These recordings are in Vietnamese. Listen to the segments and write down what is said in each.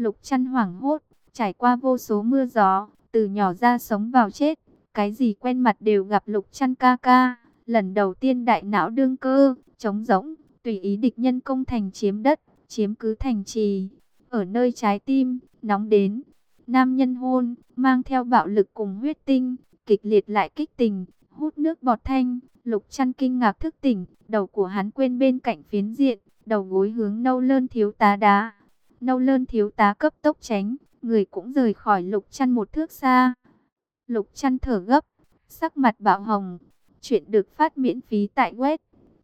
Lục Trăn hoảng hốt, trải qua vô số mưa gió, từ nhỏ ra sống vào chết, cái gì quen mặt đều gặp. Lục Trăn ca ca, lần đầu tiên đại não đương cơ, trống rỗng, tùy ý địch nhân công thành chiếm đất, chiếm cứ thành trì, ở nơi trái tim nóng đến. Nam nhân hôn, mang theo bạo lực cùng huyết tinh, kịch liệt lại kích tình, hút nước bọt thanh. Lục Trăn kinh ngạc thức tỉnh, đầu của hắn quên bên cạnh phiến diện, đầu gối hướng Nâu Lơn thiếu tá đá. Nâu Lơn thiếu tá cấp tốc tránh, người cũng rời khỏi Lục Trăn một thước xa. Lục Trăn thở gấp, sắc mặt bạo hồng. Chuyện được phát miễn phí tại web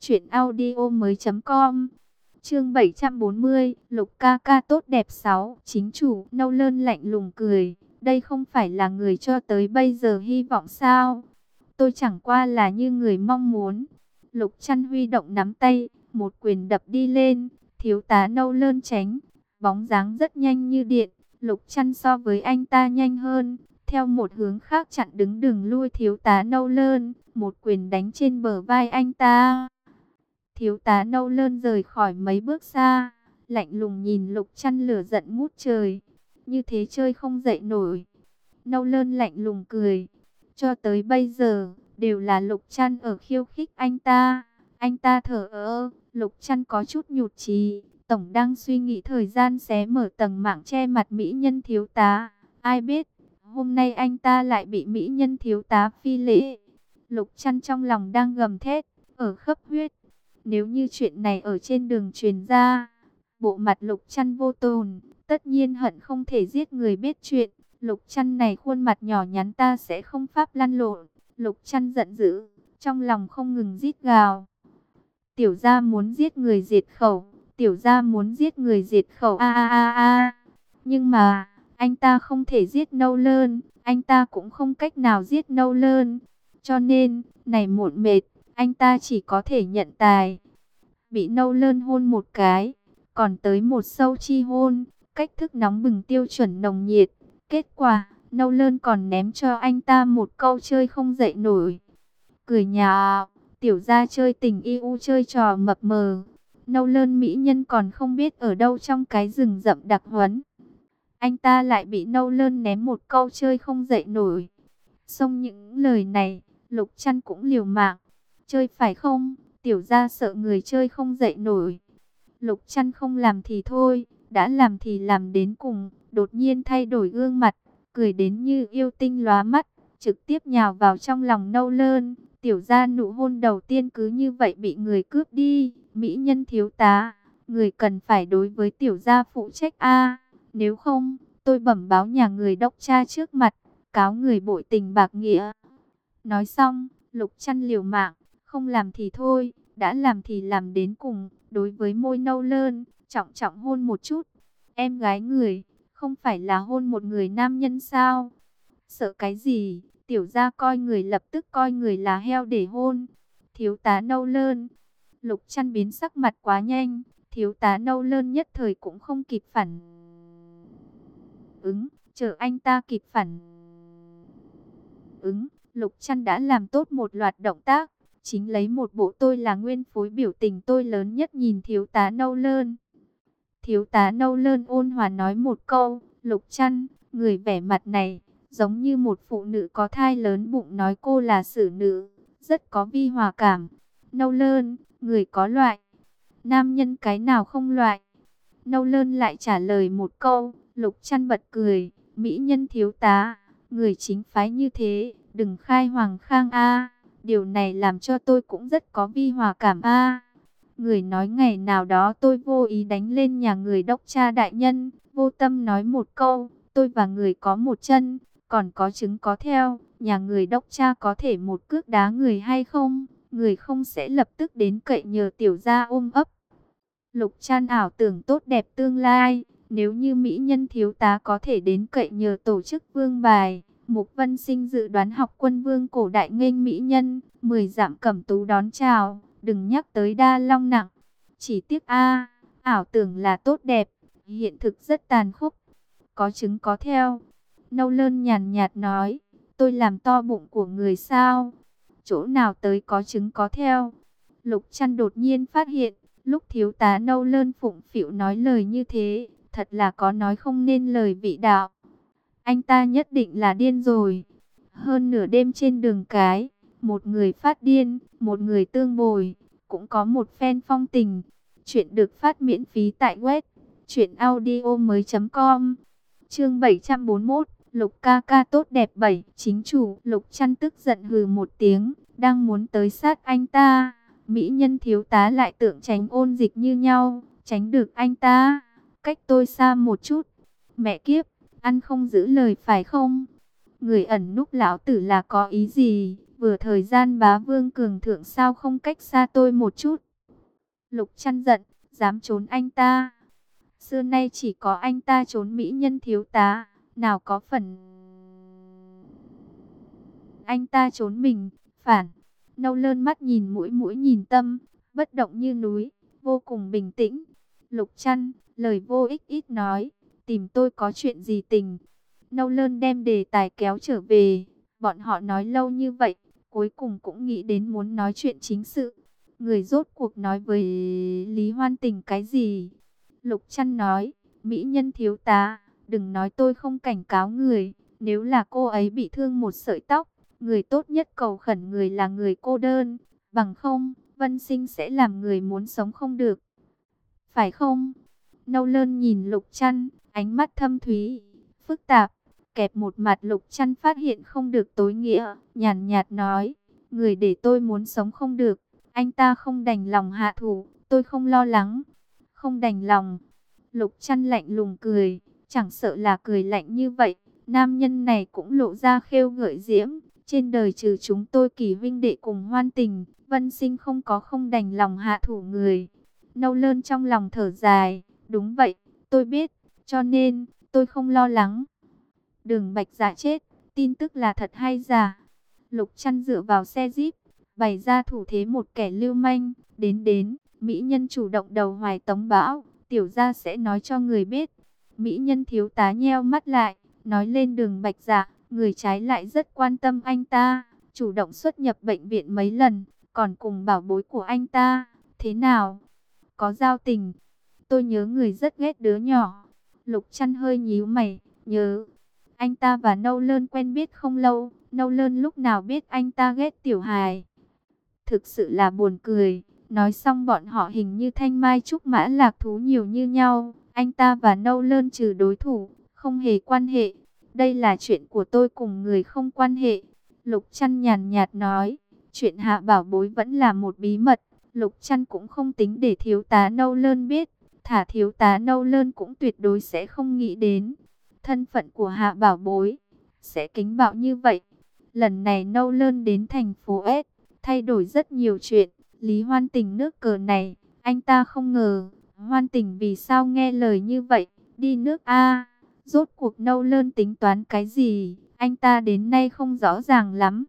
truyệnaudiomoi.com. Chương 740, Lục ca ca tốt đẹp 6, chính chủ. Nâu Lơn lạnh lùng cười, đây không phải là người cho tới bây giờ hy vọng sao? Tôi chẳng qua là như người mong muốn. Lục Trăn huy động nắm tay, một quyền đập đi lên, thiếu tá Nâu Lơn tránh, bóng dáng rất nhanh như điện. Lục Trăn so với anh ta nhanh hơn, theo một hướng khác chặn đứng đường lui thiếu tá Nâu Lơn, một quyền đánh trên bờ vai anh ta. Thiếu tá Nâu Lơn rời khỏi mấy bước xa, lạnh lùng nhìn Lục Trăn, lửa giận ngút trời. Như thế chơi không dậy nổi. Nâu Lơn lạnh lùng cười, cho tới bây giờ đều là Lục Trăn ở khiêu khích anh ta. Anh ta thở ơ. Lục Trăn có chút nhụt chí, tổng đang suy nghĩ thời gian xé mở tầng mảng che mặt mỹ nhân thiếu tá. Ai biết hôm nay anh ta lại bị mỹ nhân thiếu tá phi lễ. Lục Trăn trong lòng đang gầm thét, ở khắp huyết. Nếu như chuyện này ở trên đường truyền ra, bộ mặt Lục Trăn vô tồn, tất nhiên hận không thể giết người biết chuyện. Lục Trăn này khuôn mặt nhỏ nhắn ta sẽ không pháp lăn lộn. Lục Trăn giận dữ, trong lòng không ngừng rít gào. Tiểu gia muốn giết người diệt khẩu, tiểu gia muốn giết người diệt khẩu a a a a. Nhưng mà anh ta không thể giết Nâu Lơn, anh ta cũng không cách nào giết Nâu Lơn. Cho nên, này muộn mệt, anh ta chỉ có thể nhận tài. Bị Nâu Lơn hôn một cái, còn tới một sâu chi hôn, cách thức nóng bừng tiêu chuẩn nồng nhiệt. Kết quả, Nâu Lơn còn ném cho anh ta một câu chơi không dậy nổi. Cười nhạo, tiểu gia chơi tình yêu chơi trò mập mờ. Nâu Lơn mỹ nhân còn không biết ở đâu trong cái rừng rậm đặc huấn. Anh ta lại bị Nâu Lơn ném một câu chơi không dậy nổi. Xong những lời này, Lục Trăn cũng liều mạng. Chơi phải không? Tiểu gia sợ người chơi không dậy nổi. Lục Trăn không làm thì thôi, đã làm thì làm đến cùng. Đột nhiên thay đổi gương mặt, cười đến như yêu tinh lóa mắt, trực tiếp nhào vào trong lòng Nâu Lơn. Tiểu gia nụ hôn đầu tiên cứ như vậy bị người cướp đi. Mỹ nhân thiếu tá, người cần phải đối với tiểu gia phụ trách a. Nếu không, tôi bẩm báo nhà người đốc cha trước mặt, cáo người bội tình bạc nghĩa. Nói xong, Lục Trăn liều mạng, không làm thì thôi, đã làm thì làm đến cùng. Đối với môi Nâu Lơn, trọng trọng hôn một chút. Em gái người, không phải là hôn một người nam nhân sao? Sợ cái gì? Tiểu gia coi người lập tức coi người là heo để hôn. Thiếu tá Nâu Lơn. Lục Trăn biến sắc mặt quá nhanh, thiếu tá Nâu Lơn nhất thời cũng không kịp phản ứng, chờ anh ta kịp phản ứng, Lục Trăn đã làm tốt một loạt động tác, chính lấy một bộ tôi là nguyên phối biểu tình tôi lớn nhất nhìn thiếu tá Nâu Lơn. Thiếu tá Nâu Lơn ôn hòa nói một câu, Lục Trăn, người vẻ mặt này, giống như một phụ nữ có thai lớn bụng nói cô là xử nữ, rất có vi hòa cảm. Nâu Lơn, người có loại, nam nhân cái nào không loại. Nâu Lơn lại trả lời một câu, Lục Trăn bật cười, mỹ nhân thiếu tá, người chính phái như thế, đừng khai hoàng khang a. Điều này làm cho tôi cũng rất có vi hòa cảm a. Người nói ngày nào đó tôi vô ý đánh lên nhà người đốc cha đại nhân, vô tâm nói một câu, tôi và người có một chân, còn có chứng có theo, nhà người đốc cha có thể một cước đá người hay không? Người không sẽ lập tức đến cậy nhờ tiểu gia ôm ấp. Lục Trăn ảo tưởng tốt đẹp tương lai, nếu như mỹ nhân thiếu tá có thể đến cậy nhờ tổ chức vương bài. Mục Vân Sinh dự đoán học quân vương cổ đại nghênh mỹ nhân, 10 dặm cẩm tú đón chào, đừng nhắc tới đa long nặng. Chỉ tiếc ảo tưởng là tốt đẹp, hiện thực rất tàn khốc. Có chứng có theo. Nâu Lơn nhàn nhạt nói, tôi làm to bụng của người sao? Chỗ nào tới có chứng có theo? Lục Trăn đột nhiên phát hiện, lúc thiếu tá Nâu Lơn phụng phịu nói lời như thế, thật là có nói không nên lời vị đạo. Anh ta nhất định là điên rồi. Hơn nửa đêm trên đường cái, một người phát điên, một người tương bồi, cũng có một phen phong tình. Chuyện được phát miễn phí tại web truyệnaudiomoi.com. Chương 741, Lục ca ca tốt đẹp 7, chính chủ. Lục Chăn tức giận hừ một tiếng, đang muốn tới sát anh ta, mỹ nhân thiếu tá lại tưởng tránh ôn dịch như nhau, tránh được anh ta, cách tôi xa một chút. Mẹ kiếp, ăn không giữ lời phải không? Người ẩn núp lão tử là có ý gì? Vừa thời gian bá vương cường thượng sao không cách xa tôi một chút? Lục Chăn giận, dám trốn anh ta. Xưa nay chỉ có anh ta trốn mỹ nhân thiếu tá, nào có phần anh ta trốn mình. Phản. Nâu Lơn mắt nhìn mũi, mũi nhìn tâm, bất động như núi, vô cùng bình tĩnh. Lục Chăn, lời vô ích ít nói, tìm tôi có chuyện gì tình? Nâu Lơn đem đề tài kéo trở về, bọn họ nói lâu như vậy, cuối cùng cũng nghĩ đến muốn nói chuyện chính sự. Người rốt cuộc nói với Lý Hoan Tình cái gì? Lục Chăn nói, mỹ nhân thiếu tá, đừng nói tôi không cảnh cáo người, nếu là cô ấy bị thương một sợi tóc, người tốt nhất cầu khẩn người là người cô đơn, bằng không, Vân Sinh sẽ làm người muốn sống không được. Phải không? Nâu Lơn nhìn Lục Chăn, ánh mắt thâm thúy, phức tạp, kẹp một mặt. Lục Chăn phát hiện không được tối nghĩa, nhàn nhạt nói, người để tôi muốn sống không được, anh ta không đành lòng hạ thủ, tôi không lo lắng. Không đành lòng. Lục Chăn lạnh lùng cười, chẳng sợ là cười lạnh như vậy, nam nhân này cũng lộ ra khêu gợi diễm. Trên đời trừ chúng tôi Kỳ huynh đệ cùng Hoan Tình, Vân Sinh không có không đành lòng hạ thủ người. Nâu Lơn trong lòng thở dài, đúng vậy, tôi biết, cho nên, tôi không lo lắng. Đường Bạch Dạ chết, tin tức là thật hay giả? Lục Chăn dựa vào xe Jeep, bày ra thủ thế một kẻ lưu manh, đến, mỹ nhân chủ động đầu hoài tống bão, tiểu gia sẽ nói cho người biết. Mỹ nhân thiếu tá nheo mắt lại, nói lên Đường Bạch Dạ, người trái lại rất quan tâm anh ta, chủ động xuất nhập bệnh viện mấy lần, còn cùng bảo bối của anh ta, thế nào? Có giao tình. Tôi nhớ người rất ghét đứa nhỏ. Lục Chăn hơi nhíu mày, nhớ. Anh ta và Nâu Lơn quen biết không lâu, Nâu Lơn lúc nào biết anh ta ghét tiểu hài. Thực sự là buồn cười. Nói xong bọn họ hình như thanh mai trúc mã lạc thú nhiều như nhau. Anh ta và Nâu Lơn trừ đối thủ, không hề quan hệ. Đây là chuyện của tôi cùng người không quan hệ. Lục Chăn nhàn nhạt nói. Chuyện Hạ Bảo Bối vẫn là một bí mật. Lục Chăn cũng không tính để thiếu tá Nâu Lơn biết. Thả thiếu tá Nâu Lơn cũng tuyệt đối sẽ không nghĩ đến. Thân phận của Hạ Bảo Bối sẽ kính bạo như vậy. Lần này Nâu Lơn đến thành phố S, thay đổi rất nhiều chuyện. Lý Hoan Tình nước cờ này, anh ta không ngờ. Hoan Tình vì sao nghe lời như vậy, đi nước A. Rốt cuộc Nâu Lơn tính toán cái gì, anh ta đến nay không rõ ràng lắm.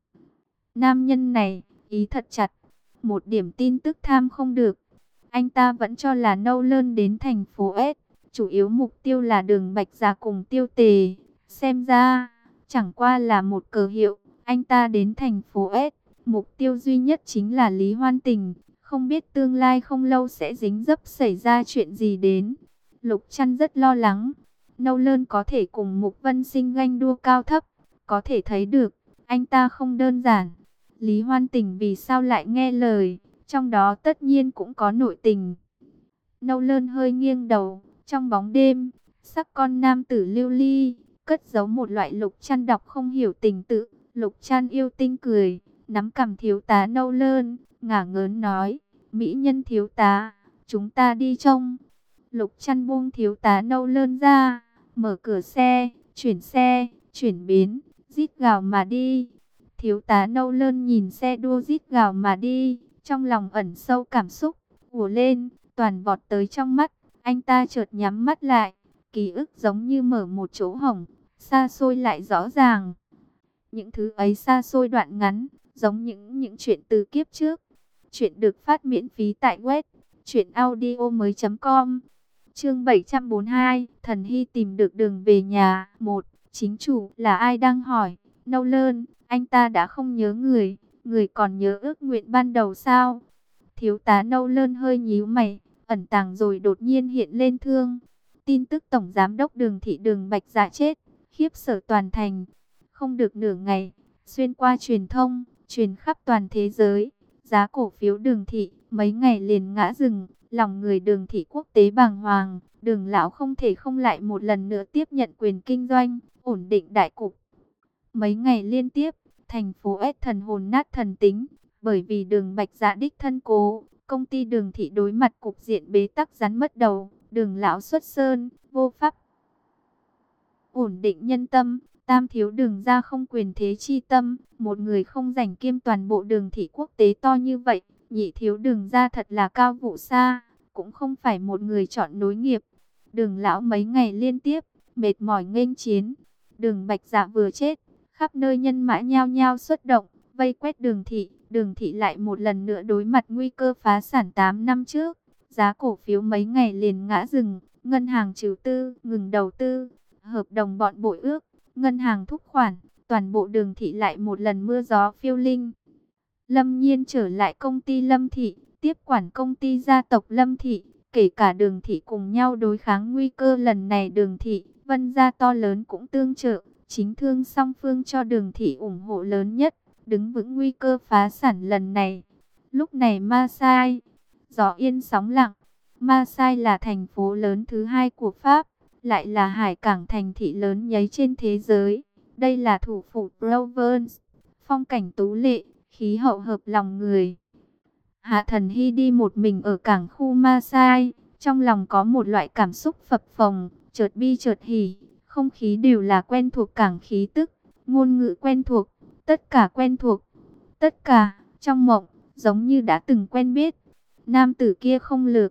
Nam nhân này, ý thật chặt, một điểm tin tức tham không được. Anh ta vẫn cho là Nâu Lơn đến thành phố S, chủ yếu mục tiêu là Đường Bạch Dạ cùng Tiêu Tề. Xem ra, chẳng qua là một cờ hiệu, anh ta đến thành phố S, mục tiêu duy nhất chính là Lý Hoan Tình. Không biết tương lai không lâu sẽ dính dấp xảy ra chuyện gì đến. Lục Chăn rất lo lắng. Nâu Lơn có thể cùng Mục Vân Sinh ganh đua cao thấp, có thể thấy được, anh ta không đơn giản. Lý Hoan Tình vì sao lại nghe lời, trong đó tất nhiên cũng có nội tình. Nâu Lơn hơi nghiêng đầu, trong bóng đêm, sắc con nam tử lưu ly, cất giấu một loại Lục Chăn đọc không hiểu tình tự. Lục Chăn yêu tinh cười, nắm cằm thiếu tá Nâu Lơn, ngả ngớn nói, mỹ nhân thiếu tá, chúng ta đi trông. Lục Chăn buông thiếu tá Nâu Lơn ra, mở cửa xe, chuyển bến, rít gào mà đi. Thiếu tá Nâu Lơn nhìn xe đua rít gào mà đi, trong lòng ẩn sâu cảm xúc, ùa lên, toàn vọt tới trong mắt. Anh ta chợt nhắm mắt lại, ký ức giống như mở một chỗ hổng, xa xôi lại rõ ràng. Những thứ ấy xa xôi đoạn ngắn, giống những chuyện từ kiếp trước. Chuyện được phát miễn phí tại web truyệnaudiomoi.com. Chương 742, Thần Hy tìm được đường về nhà. 1. Chính chủ là ai đang hỏi? Nâu Lơn, anh ta đã không nhớ người, người còn nhớ ước nguyện ban đầu sao? Thiếu tá Nâu Lơn hơi nhíu mày, ẩn tàng rồi đột nhiên hiện lên thương tin tức Tổng Giám đốc Đường Thị Đường Bạch Dạ chết, khiếp sợ toàn thành. Không được nửa ngày, xuyên qua truyền thông, truyền khắp toàn thế giới. Giá cổ phiếu Đường Thị mấy ngày liền ngã rừng, lòng người Đường Thị quốc tế bàng hoàng. Đường lão không thể không lại một lần nữa tiếp nhận quyền kinh doanh, ổn định đại cục. Mấy ngày liên tiếp, thành phố S thần hồn nát thần tính, bởi vì Đường Bạch Dạ đích thân cố, công ty Đường Thị đối mặt cục diện bế tắc rắn mất đầu. Đường lão xuất sơn, vô pháp ổn định nhân tâm. Tam thiếu Đường ra không quyền thế chi tâm, một người không giành kiêm toàn bộ Đường Thị quốc tế to như vậy. Nhị thiếu Đường ra thật là cao vụ xa, cũng không phải một người chọn nối nghiệp. Đường lão mấy ngày liên tiếp, mệt mỏi nghênh chiến. Đường Bạch Dạ vừa chết, khắp nơi nhân mã nhao nhao xuất động, vây quét Đường Thị. Đường Thị lại một lần nữa đối mặt nguy cơ phá sản 8 năm trước. Giá cổ phiếu mấy ngày liền ngã rừng, ngân hàng trừ tư, ngừng đầu tư, hợp đồng bọn bội ước, ngân hàng thúc khoản, toàn bộ Đường Thị lại một lần mưa gió phiêu linh. Lâm Nhiên trở lại công ty Lâm Thị, tiếp quản công ty gia tộc Lâm Thị, kể cả Đường Thị cùng nhau đối kháng nguy cơ lần này. Đường Thị, Vân gia to lớn cũng tương trợ, chính thương song phương cho Đường Thị ủng hộ lớn nhất, đứng vững nguy cơ phá sản lần này. Lúc này Marseille, gió yên sóng lặng. Marseille là thành phố lớn thứ hai của Pháp, lại là hải cảng thành thị lớn nhấy trên thế giới. Đây là thủ phủ Provence, phong cảnh tú lệ, khí hậu hợp lòng người. Hạ Thần Hy đi một mình ở cảng khu Marseille, trong lòng có một loại cảm xúc phập phồng, chợt bi chợt hỉ. Không khí đều là quen thuộc, cảng khí tức, ngôn ngữ quen thuộc, tất cả quen thuộc. Tất cả, trong mộng, giống như đã từng quen biết. Nam tử kia không lừa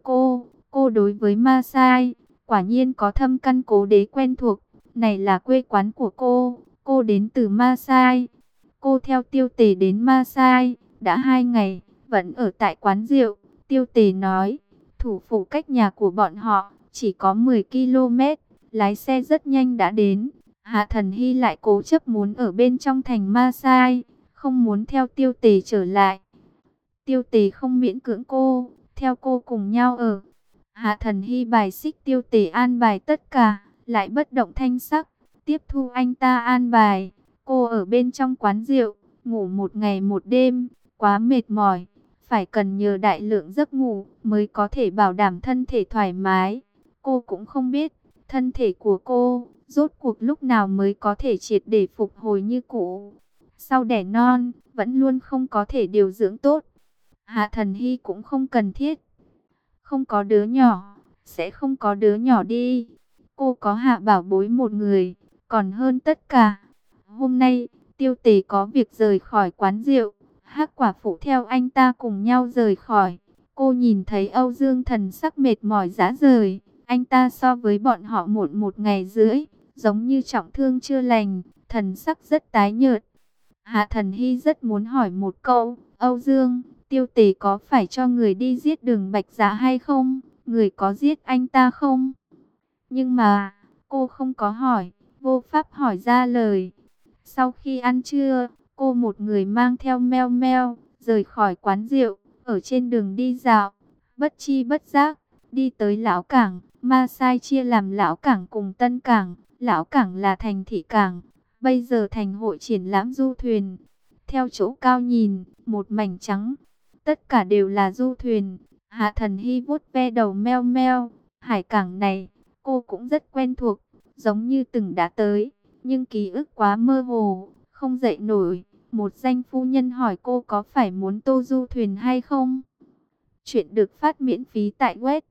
cô đối với Marseille, quả nhiên có thâm căn cố đế quen thuộc. Này là quê quán của cô đến từ Marseille. Cô theo Tiêu Tề đến Marseille, đã 2 ngày, vẫn ở tại quán rượu. Tiêu Tề nói, thủ phủ cách nhà của bọn họ chỉ có 10 km, lái xe rất nhanh đã đến. Hạ Thần Hy lại cố chấp muốn ở bên trong thành Marseille, không muốn theo Tiêu Tề trở lại. Tiêu Tề không miễn cưỡng cô, theo cô cùng nhau ở. Hạ Thần Hy bài xích Tiêu Tề an bài tất cả, lại bất động thanh sắc, tiếp thu anh ta an bài. Cô ở bên trong quán rượu, ngủ một ngày một đêm, quá mệt mỏi, phải cần nhờ đại lượng giấc ngủ mới có thể bảo đảm thân thể thoải mái. Cô cũng không biết, thân thể của cô, rốt cuộc lúc nào mới có thể triệt để phục hồi như cũ. Sau đẻ non, vẫn luôn không có thể điều dưỡng tốt. Hạ Thần Hy cũng không cần thiết. Không có đứa nhỏ, sẽ không có đứa nhỏ đi. Cô có Hạ Bảo Bối một người, còn hơn tất cả. Hôm nay, Tiêu Tề có việc rời khỏi quán rượu. Hắc Quả Phụ theo anh ta cùng nhau rời khỏi. Cô nhìn thấy Âu Dương thần sắc mệt mỏi rã rời. Anh ta so với bọn họ muộn 1,5 ngày, giống như trọng thương chưa lành, thần sắc rất tái nhợt. Hạ Thần Hy rất muốn hỏi một câu, Âu Dương, Tiêu Tề có phải cho người đi giết Đường Bạch Dạ hay không? Người có giết anh ta không? Nhưng mà, cô không có hỏi, vô pháp hỏi ra lời. Sau khi ăn trưa, cô một người mang theo Meo Meo, rời khỏi quán rượu, ở trên đường đi dạo, bất chi bất giác, đi tới Lão Cảng. Marseille chia làm Lão Cảng cùng Tân Cảng, Lão Cảng là thành thị cảng, bây giờ thành hội triển lãm du thuyền. Theo chỗ cao nhìn, một mảnh trắng, tất cả đều là du thuyền. Hạ Thần Hy vuốt ve đầu Meo Meo, hải cảng này, cô cũng rất quen thuộc, giống như từng đã tới, nhưng ký ức quá mơ hồ, không dậy nổi. Một danh phu nhân hỏi cô có phải muốn tô du thuyền hay không? Chuyện được phát miễn phí tại web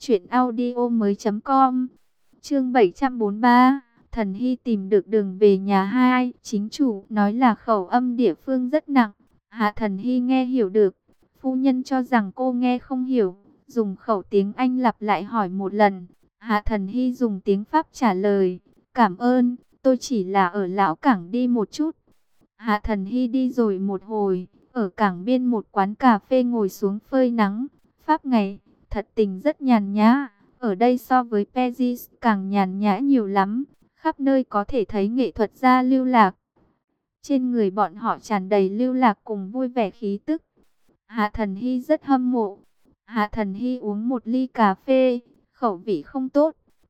truyệnaudiomoi.com. Chương 743, Thần Hy tìm được đường về nhà. Hai chính chủ nói là khẩu âm địa phương rất nặng, Hạ Thần Hy nghe hiểu được. Phu nhân cho rằng cô nghe không hiểu, dùng khẩu tiếng Anh lặp lại hỏi một lần. Hạ Thần Hy dùng tiếng Pháp trả lời, cảm ơn, tôi chỉ là ở Lão Cảng đi một chút. Hạ Thần Hy đi rồi một hồi, ở cảng biên một quán cà phê ngồi xuống phơi nắng. Pháp ngày, thật tình rất nhàn nhã, ở đây so với Paris càng nhàn nhã nhiều lắm. Khắp nơi có thể thấy nghệ thuật gia lưu lạc. Trên người bọn họ tràn đầy lưu lạc cùng vui vẻ khí tức. Hạ Thần Hy rất hâm mộ. Hạ Thần Hy uống một ly cà phê, khẩu vị không tốt,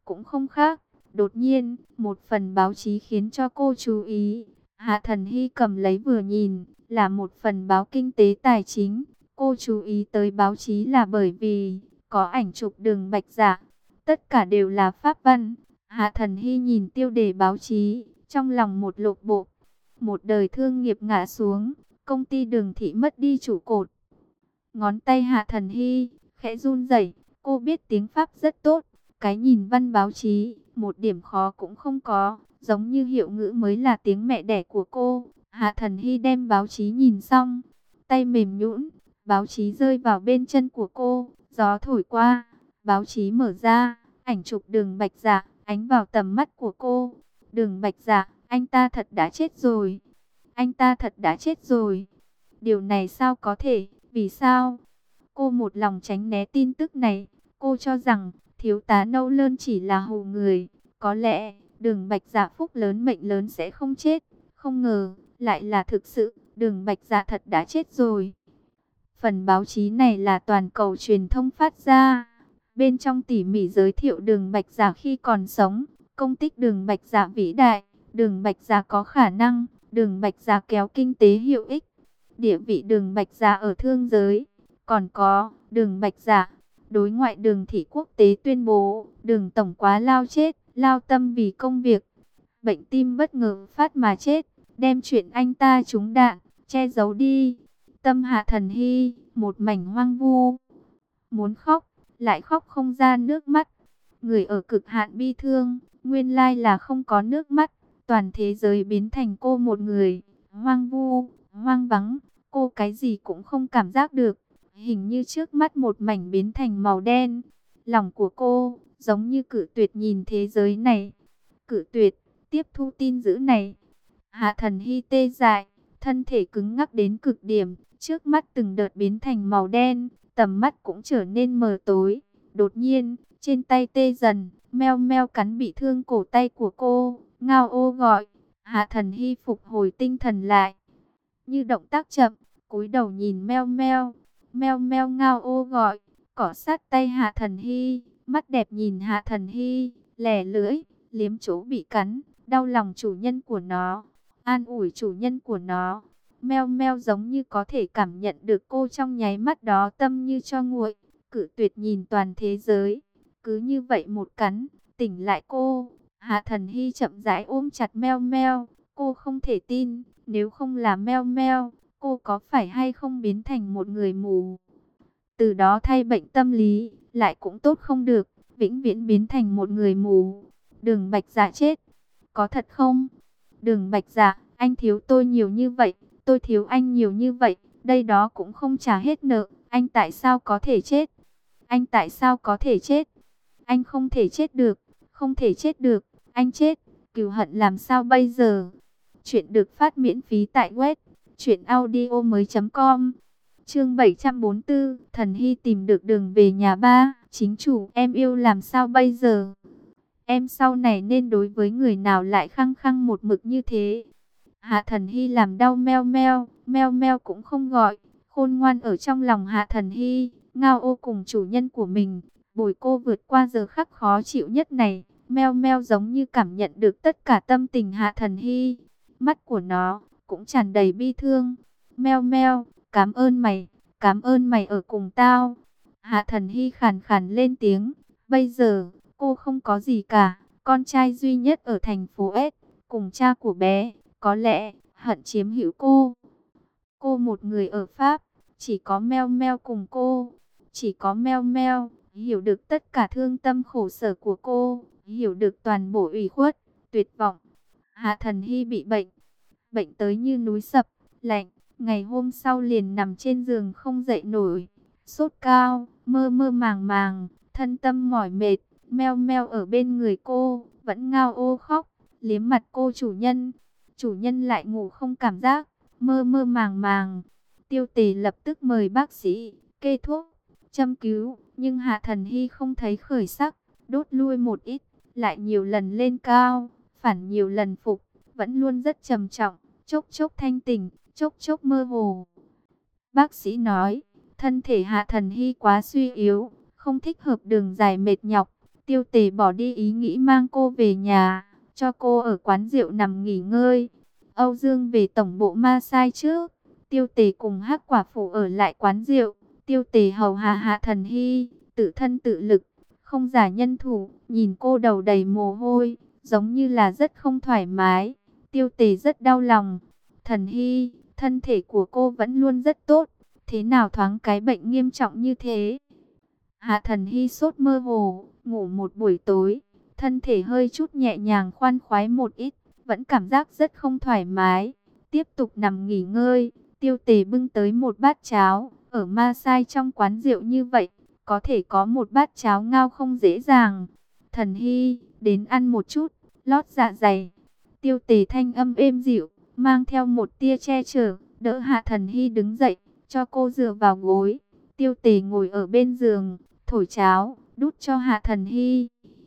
cũng không khác. Đột nhiên, một phần báo chí khiến cho cô chú ý. Hạ Thần Hy cầm lấy vừa nhìn, là một phần báo kinh tế tài chính. Cô chú ý tới báo chí là bởi vì có ảnh chụp Đường Bạch Dạ. Tất cả đều là pháp văn. Hạ Thần Hy nhìn tiêu đề báo chí, trong lòng một lột bộ. Một đời thương nghiệp ngã xuống, công ty Đường Thị mất đi trụ cột. Ngón tay Hạ Thần Hy khẽ run rẩy, cô biết tiếng Pháp rất tốt, cái nhìn văn báo chí, một điểm khó cũng không có, giống như hiệu ngữ mới là tiếng mẹ đẻ của cô. Hạ Thần Hy đem báo chí nhìn xong, tay mềm nhũn, báo chí rơi vào bên chân của cô, gió thổi qua, báo chí mở ra, ảnh chụp Đường Bạch Dạ ánh vào tầm mắt của cô. Đường Bạch Dạ, anh ta thật đã chết rồi. Anh ta thật đã chết rồi. Điều này sao có thể? Vì sao? Cô một lòng tránh né tin tức này. Cô cho rằng thiếu tá Nâu Lơn chỉ là hù người. Có lẽ Đường Bạch Dạ phúc lớn mệnh lớn sẽ không chết. Không ngờ lại là thực sự. Đường Bạch Dạ thật đã chết rồi. Phần báo chí này là toàn cầu truyền thông phát ra. Bên trong tỉ mỉ giới thiệu Đường Bạch Dạ khi còn sống. Công tích Đường Bạch Dạ vĩ đại. Đường Bạch Dạ có khả năng. Đường Bạch Dạ kéo kinh tế hiệu ích. Địa vị Đường Bạch Dạ ở thương giới. Còn có Đường Bạch Dạ. Đối ngoại Đường Thị quốc tế tuyên bố Đường tổng quá lao chết, lao tâm vì công việc. Bệnh tim bất ngờ phát mà chết. Đem chuyện anh ta trúng đạn, che giấu đi. Tâm Hạ Thần Hy, một mảnh hoang vu. Muốn khóc, lại khóc không ra nước mắt. Người ở cực hạn bi thương, nguyên lai là không có nước mắt. Toàn thế giới biến thành cô một người, hoang vu, hoang vắng. Cô cái gì cũng không cảm giác được. Hình như trước mắt một mảnh biến thành màu đen. Lòng của cô, giống như cự tuyệt nhìn thế giới này. Cự tuyệt, tiếp thu tin dữ này. Hạ Thần Hy tê dại, thân thể cứng ngắc đến cực điểm. Trước mắt từng đợt biến thành màu đen, tầm mắt cũng trở nên mờ tối. Đột nhiên, trên tay tê dần, meo meo cắn bị thương cổ tay của cô. Ngao ô gọi, Hạ Thần Hy phục hồi tinh thần lại. Như động tác chậm, cúi đầu nhìn meo meo. Meo meo ngao ô gọi, cỏ sát tay Hạ Thần Hy. Mắt đẹp nhìn Hạ Thần Hy, lẻ lưỡi, liếm chỗ bị cắn. Đau lòng chủ nhân của nó, an ủi chủ nhân của nó. Meo meo giống như có thể cảm nhận được cô trong nháy mắt đó, tâm như cho nguội. Cự tuyệt nhìn toàn thế giới. Cứ như vậy một cắn, tỉnh lại cô. Hạ Thần Hy chậm rãi ôm chặt meo meo. Cô không thể tin, nếu không là meo meo, cô có phải hay không biến thành một người mù. Từ đó thay bệnh tâm lý, lại cũng tốt không được, vĩnh viễn biến thành một người mù. Đường Bạch Dạ chết, có thật không? Đường Bạch Dạ, anh thiếu tôi nhiều như vậy, tôi thiếu anh nhiều như vậy, đây đó cũng không trả hết nợ, anh tại sao có thể chết? Anh tại sao có thể chết? Anh không thể chết được, không thể chết được, anh chết, cừu hận làm sao bây giờ? Chuyện được phát miễn phí tại web truyệnaudiomoi.com. Chương 744, Thần Hy tìm được đường về nhà ba. Chính chủ, em yêu làm sao bây giờ? Em sau này nên đối với người nào lại khăng khăng một mực như thế? Hạ Thần Hy làm đau meo meo, meo meo cũng không gọi, khôn ngoan ở trong lòng Hạ Thần Hy. Ngao ô cùng chủ nhân của mình, bồi cô vượt qua giờ khắc khó chịu nhất này. Meo meo giống như cảm nhận được tất cả tâm tình Hạ Thần Hy. Mắt của nó cũng tràn đầy bi thương. Meo meo, cảm ơn mày ở cùng tao. Hạ Thần Hy khàn khàn lên tiếng. Bây giờ, cô không có gì cả. Con trai duy nhất ở thành phố S, cùng cha của bé, có lẽ hận chiếm hữu cô. Cô một người ở Pháp, chỉ có meo meo cùng cô. Chỉ có meo meo, hiểu được tất cả thương tâm khổ sở của cô, hiểu được toàn bộ ủy khuất, tuyệt vọng. Hạ Thần Hy bị bệnh. Bệnh tới như núi sập, lạnh. Ngày hôm sau liền nằm trên giường không dậy nổi. Sốt cao, mơ mơ màng màng, thân tâm mỏi mệt. Meo meo ở bên người cô, vẫn ngao ô khóc, liếm mặt cô chủ nhân. Chủ nhân lại ngủ không cảm giác, mơ mơ màng màng. Tiêu Tề lập tức mời bác sĩ, kê thuốc, châm cứu. Nhưng Hạ Thần Hy không thấy khởi sắc, đốt lui một ít, lại nhiều lần lên cao, phản nhiều lần phục, vẫn luôn rất trầm trọng, chốc chốc thanh tỉnh, chốc chốc mơ hồ. Bác sĩ nói, thân thể Hạ Thần Hy quá suy yếu, không thích hợp đường dài mệt nhọc. Tiêu Tề bỏ đi ý nghĩ mang cô về nhà, cho cô ở quán rượu nằm nghỉ ngơi. Âu Dương về tổng bộ ma sai trước, Tiêu Tề cùng Hắc Quả Phụ ở lại quán rượu. Tiêu Tề hầu hạ Hạ Thần Hy, tự thân tự lực, không giả nhân thủ, nhìn cô đầu đầy mồ hôi, giống như là rất không thoải mái. Tiêu Tề rất đau lòng. Thần Hy, thân thể của cô vẫn luôn rất tốt, thế nào thoáng cái bệnh nghiêm trọng như thế? Hạ Thần Hy sốt mơ hồ, ngủ một buổi tối, thân thể hơi chút nhẹ nhàng khoan khoái một ít, vẫn cảm giác rất không thoải mái. Tiếp tục nằm nghỉ ngơi, Tiêu Tề bưng tới một bát cháo, ở Ma Sai trong quán rượu như vậy, có thể có một bát cháo ngao không dễ dàng. Thần Hy, đến ăn một chút, lót dạ dày. Tiêu Tề thanh âm êm dịu, mang theo một tia che chở, đỡ Hạ Thần Hy đứng dậy, cho cô dựa vào gối. Tiêu Tề ngồi ở bên giường, thổi cháo, đút cho Hạ Thần Hy.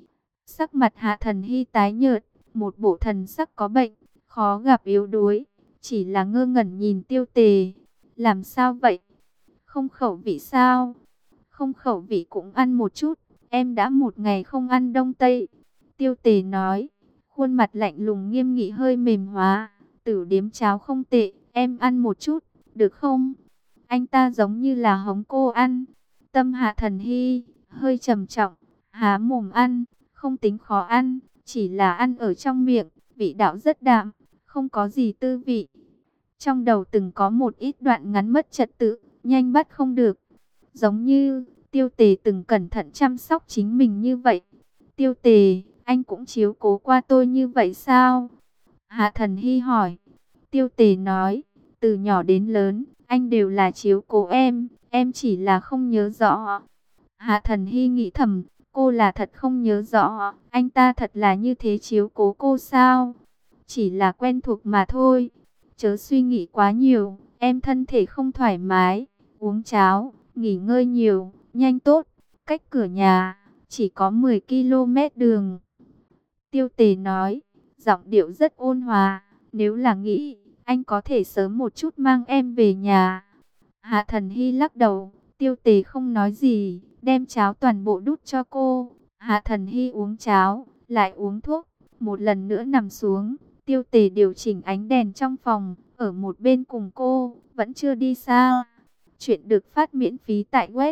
Sắc mặt Hạ Thần Hy tái nhợt, một bộ thần sắc có bệnh, khó gặp yếu đuối, chỉ là ngơ ngẩn nhìn Tiêu Tề. Làm sao vậy? Không khẩu vị sao? Không khẩu vị cũng ăn một chút, em đã một ngày không ăn đông tây. Tiêu Tề nói, khuôn mặt lạnh lùng nghiêm nghị hơi mềm hóa. Tử điếm cháo không tệ, em ăn một chút, được không? Anh ta giống như là hống cô ăn. Tâm Hạ Thần Hy hơi trầm trọng, há mồm ăn, không tính khó ăn, chỉ là ăn ở trong miệng, vị đạo rất đạm, không có gì tư vị. Trong đầu từng có một ít đoạn ngắn mất trật tự, nhanh bắt không được. Giống như Tiêu Tề từng cẩn thận chăm sóc chính mình như vậy. Tiêu Tề, anh cũng chiếu cố qua tôi như vậy sao? Hạ Thần Hy hỏi. Tiêu Tề nói, từ nhỏ đến lớn, anh đều là chiếu cố em chỉ là không nhớ rõ. Hạ Thần Hy nghĩ thầm, cô là thật không nhớ rõ, anh ta thật là như thế chiếu cố cô sao? Chỉ là quen thuộc mà thôi, chớ suy nghĩ quá nhiều, em thân thể không thoải mái, uống cháo, nghỉ ngơi nhiều, nhanh tốt, cách cửa nhà, chỉ có 10 km đường. Tiêu Tề nói, giọng điệu rất ôn hòa, nếu là nghĩ, anh có thể sớm một chút mang em về nhà. Hạ Thần Hy lắc đầu, Tiêu Tề không nói gì, đem cháo toàn bộ đút cho cô. Hạ Thần Hy uống cháo, lại uống thuốc, một lần nữa nằm xuống. Tiêu Tề điều chỉnh ánh đèn trong phòng, ở một bên cùng cô, vẫn chưa đi xa. Chuyện được phát miễn phí tại web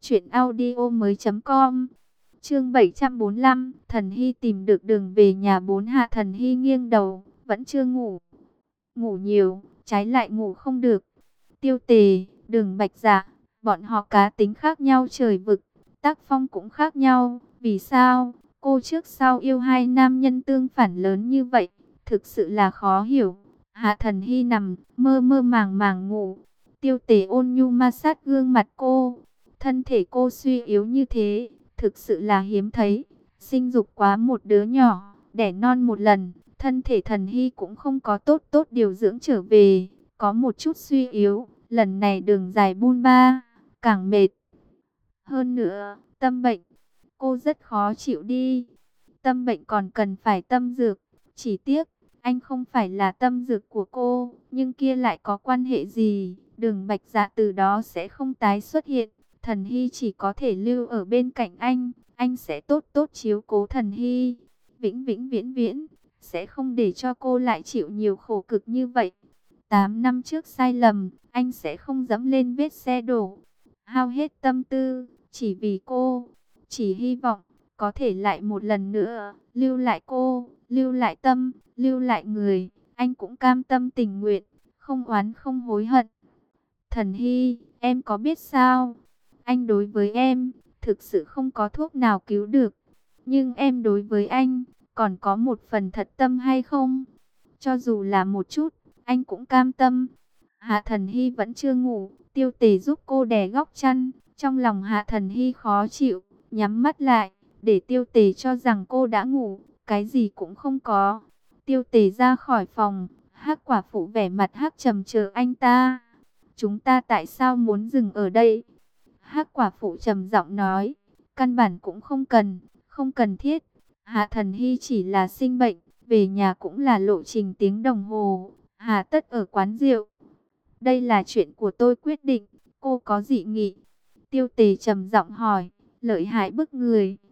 truyệnaudiomoi.com. Chương 745, Thần Hy tìm được đường về nhà 4. Hạ Thần Hy nghiêng đầu, vẫn chưa ngủ. Ngủ nhiều, trái lại ngủ không được. Tiêu Tề, Đường Bạch Dạ, bọn họ cá tính khác nhau trời vực, tác phong cũng khác nhau. Vì sao cô trước sau yêu hai nam nhân tương phản lớn như vậy? Thực sự là khó hiểu. Hạ Thần Hy nằm mơ mơ màng màng ngủ. Tiêu Tề ôn nhu ma sát gương mặt cô. Thân thể cô suy yếu như thế, thực sự là hiếm thấy. Sinh dục quá một đứa nhỏ, đẻ non một lần, thân thể Thần Hy cũng không có tốt tốt điều dưỡng trở về, có một chút suy yếu. Lần này đường dài bôn ba, càng mệt. Hơn nữa, tâm bệnh, cô rất khó chịu đi. Tâm bệnh còn cần phải tâm dược. Chỉ tiếc, anh không phải là tâm dược của cô, nhưng kia lại có quan hệ gì? Đường Bạch Dạ từ đó sẽ không tái xuất hiện. Thần Hy chỉ có thể lưu ở bên cạnh anh sẽ tốt tốt chiếu cố Thần Hy. Vĩnh vĩnh viễn viễn, sẽ không để cho cô lại chịu nhiều khổ cực như vậy. 8 năm trước sai lầm, anh sẽ không dẫm lên vết xe đổ. Hao hết tâm tư, chỉ vì cô. Chỉ hy vọng, có thể lại một lần nữa, lưu lại cô, lưu lại tâm, lưu lại người. Anh cũng cam tâm tình nguyện, không oán không hối hận. Thần Hy, em có biết sao? Anh đối với em, thực sự không có thuốc nào cứu được. Nhưng em đối với anh, còn có một phần thật tâm hay không? Cho dù là một chút, anh cũng cam tâm. Hạ Thần Hy vẫn chưa ngủ, Tiêu Tề giúp cô đè góc chăn. Trong lòng Hạ Thần Hy khó chịu, nhắm mắt lại, để Tiêu Tề cho rằng cô đã ngủ, cái gì cũng không có. Tiêu Tề ra khỏi phòng, Hắc Quả Phụ vẻ mặt hắc trầm chờ anh ta. Chúng ta tại sao muốn dừng ở đây? Hắc Quả Phụ trầm giọng nói, căn bản cũng không cần, không cần thiết. Hạ Thần Hy chỉ là sinh bệnh, về nhà cũng là lộ trình tiếng đồng hồ, hà tất ở quán rượu. Đây là chuyện của tôi quyết định, cô có dị nghị? Tiêu Tề trầm giọng hỏi, lợi hại bức người.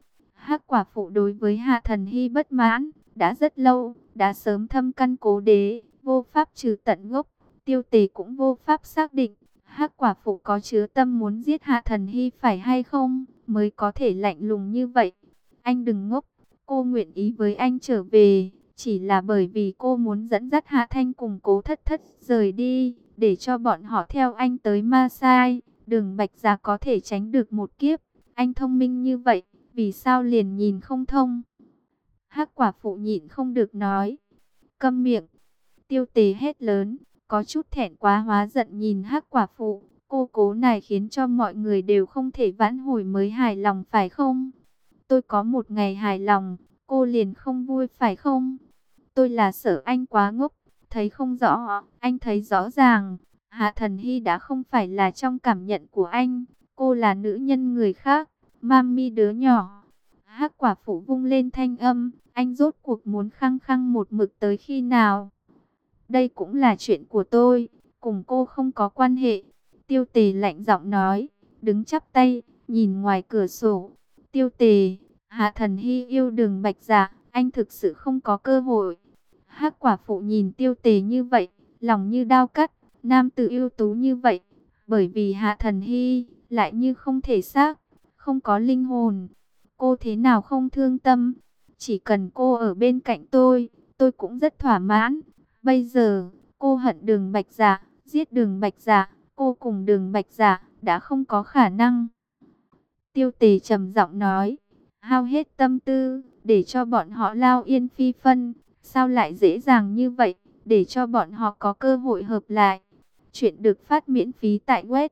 Hắc quả phụ đối với Hạ Thần Hy bất mãn, đã rất lâu, đã sớm thâm căn cố đế, vô pháp trừ tận gốc. Tiêu Tề cũng vô pháp xác định, Hắc quả phụ có chứa tâm muốn giết Hạ Thần Hy phải hay không, mới có thể lạnh lùng như vậy. Anh đừng ngốc, cô nguyện ý với anh trở về, chỉ là bởi vì cô muốn dẫn dắt Hạ Thanh cùng Cố Thất Thất rời đi, để cho bọn họ theo anh tới Ma Sai, Đường Bạch Dạ có thể tránh được một kiếp. Anh thông minh như vậy, vì sao liền nhìn không thông? Hắc quả phụ nhịn không được nói. Câm miệng. Tiêu Tề hét lớn, có chút thẹn quá hóa giận nhìn Hắc quả phụ. Cô cố này khiến cho mọi người đều không thể vãn hồi mới hài lòng phải không? Tôi có một ngày hài lòng, cô liền không vui phải không? Tôi là sợ anh quá ngốc, thấy không rõ, anh thấy rõ ràng. Hạ Thần Hy đã không phải là trong cảm nhận của anh, cô là nữ nhân người khác, mami đứa nhỏ. Hắc quả phụ vung lên thanh âm, anh rốt cuộc muốn khăng khăng một mực tới khi nào? Đây cũng là chuyện của tôi, cùng cô không có quan hệ. Tiêu Tề lạnh giọng nói, đứng chắp tay, nhìn ngoài cửa sổ. Tiêu Tề, Hạ Thần Hy yêu Đường Bạch Dạ, anh thực sự không có cơ hội. Hắc quả phụ nhìn Tiêu Tề như vậy, lòng như đao cắt, nam tử ưu tú như vậy, bởi vì Hạ Thần Hy lại như không thể xác, không có linh hồn. Cô thế nào không thương tâm? Chỉ cần cô ở bên cạnh tôi cũng rất thỏa mãn. Bây giờ, cô hận Đường Bạch Dạ, giết Đường Bạch Dạ, cô cùng Đường Bạch Dạ đã không có khả năng. Tiêu Tề trầm giọng nói, hao hết tâm tư, để cho bọn họ lao yên phi phân, sao lại dễ dàng như vậy, để cho bọn họ có cơ hội hợp lại. Chuyện được phát miễn phí tại web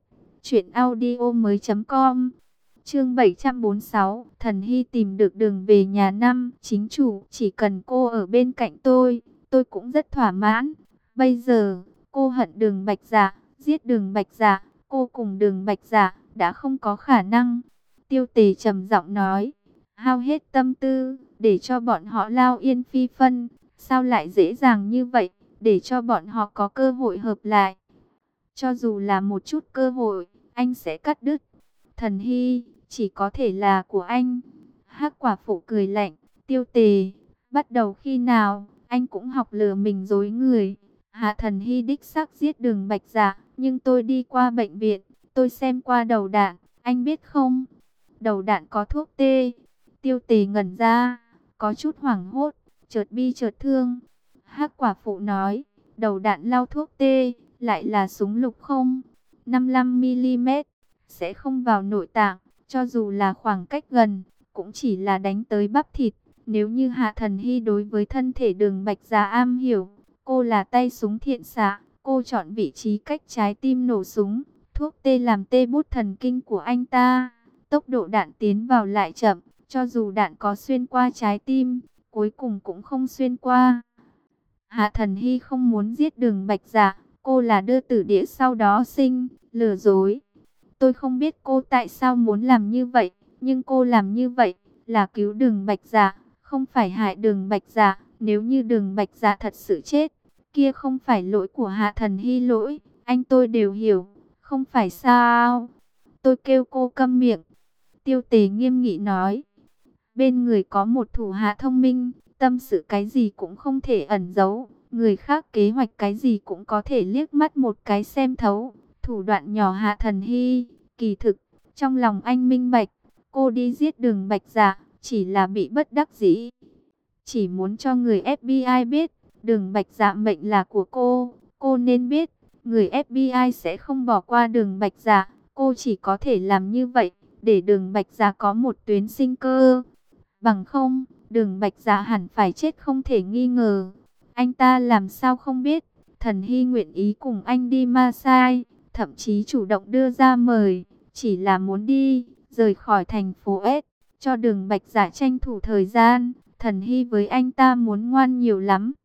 truyệnaudiomoi.com. Chương 746, Thần Hy tìm được đường về nhà năm, chính chủ, chỉ cần cô ở bên cạnh tôi cũng rất thỏa mãn. Bây giờ, cô hận Đường Bạch Dạ, giết Đường Bạch Dạ, cô cùng Đường Bạch Dạ đã không có khả năng. Tiêu Tề trầm giọng nói, hao hết tâm tư, để cho bọn họ lao yên phi phân, sao lại dễ dàng như vậy, để cho bọn họ có cơ hội hợp lại. Cho dù là một chút cơ hội, anh sẽ cắt đứt. Thần Hy, chỉ có thể là của anh. Hắc quả phụ cười lạnh, Tiêu Tề, bắt đầu khi nào, anh cũng học lừa mình dối người. Hạ Thần Hy đích xác giết Đường Bạch Dạ, nhưng tôi đi qua bệnh viện, tôi xem qua đầu đạn, anh biết không? Đầu đạn có thuốc tê. Tiêu Tề ngẩn ra, có chút hoảng hốt, chợt bi chợt thương. Hắc quả phụ nói, đầu đạn lau thuốc tê, lại là súng lục không? 55mm, sẽ không vào nội tạng, cho dù là khoảng cách gần, cũng chỉ là đánh tới bắp thịt. Nếu như Hạ Thần Hy đối với thân thể Đường Bạch Dạ am hiểu, cô là tay súng thiện xạ, cô chọn vị trí cách trái tim nổ súng. Thuốc tê làm tê bút thần kinh của anh ta, tốc độ đạn tiến vào lại chậm, cho dù đạn có xuyên qua trái tim, cuối cùng cũng không xuyên qua. Hạ Thần Hy không muốn giết Đường Bạch Dạ, cô là đưa tử đĩa sau đó sinh, lừa dối. Tôi không biết cô tại sao muốn làm như vậy, nhưng cô làm như vậy là cứu Đường Bạch Dạ, không phải hại Đường Bạch Dạ. Nếu như Đường Bạch Dạ thật sự chết, kia không phải lỗi của Hạ Thần Hy lỗi, anh tôi đều hiểu, không phải sao? Tôi kêu cô câm miệng. Tiêu Tề nghiêm nghị nói. Bên người có một thủ hạ thông minh, tâm sự cái gì cũng không thể ẩn giấu, người khác kế hoạch cái gì cũng có thể liếc mắt một cái xem thấu. Thủ đoạn nhỏ Hạ Thần Hy, kỳ thực, trong lòng anh minh bạch, cô đi giết Đường Bạch Dạ, chỉ là bị bất đắc dĩ. Chỉ muốn cho người FBI biết, Đường Bạch Dạ mệnh là của cô nên biết, người FBI sẽ không bỏ qua Đường Bạch Dạ, cô chỉ có thể làm như vậy, để Đường Bạch Dạ có một tuyến sinh cơ. Bằng không, Đường Bạch Dạ hẳn phải chết không thể nghi ngờ. Anh ta làm sao không biết, Thần Hy nguyện ý cùng anh đi Ma Sai, thậm chí chủ động đưa ra mời, chỉ là muốn đi, rời khỏi thành phố S, cho Đường Bạch Dạ tranh thủ thời gian. Thần Hy với anh ta muốn ngoan nhiều lắm.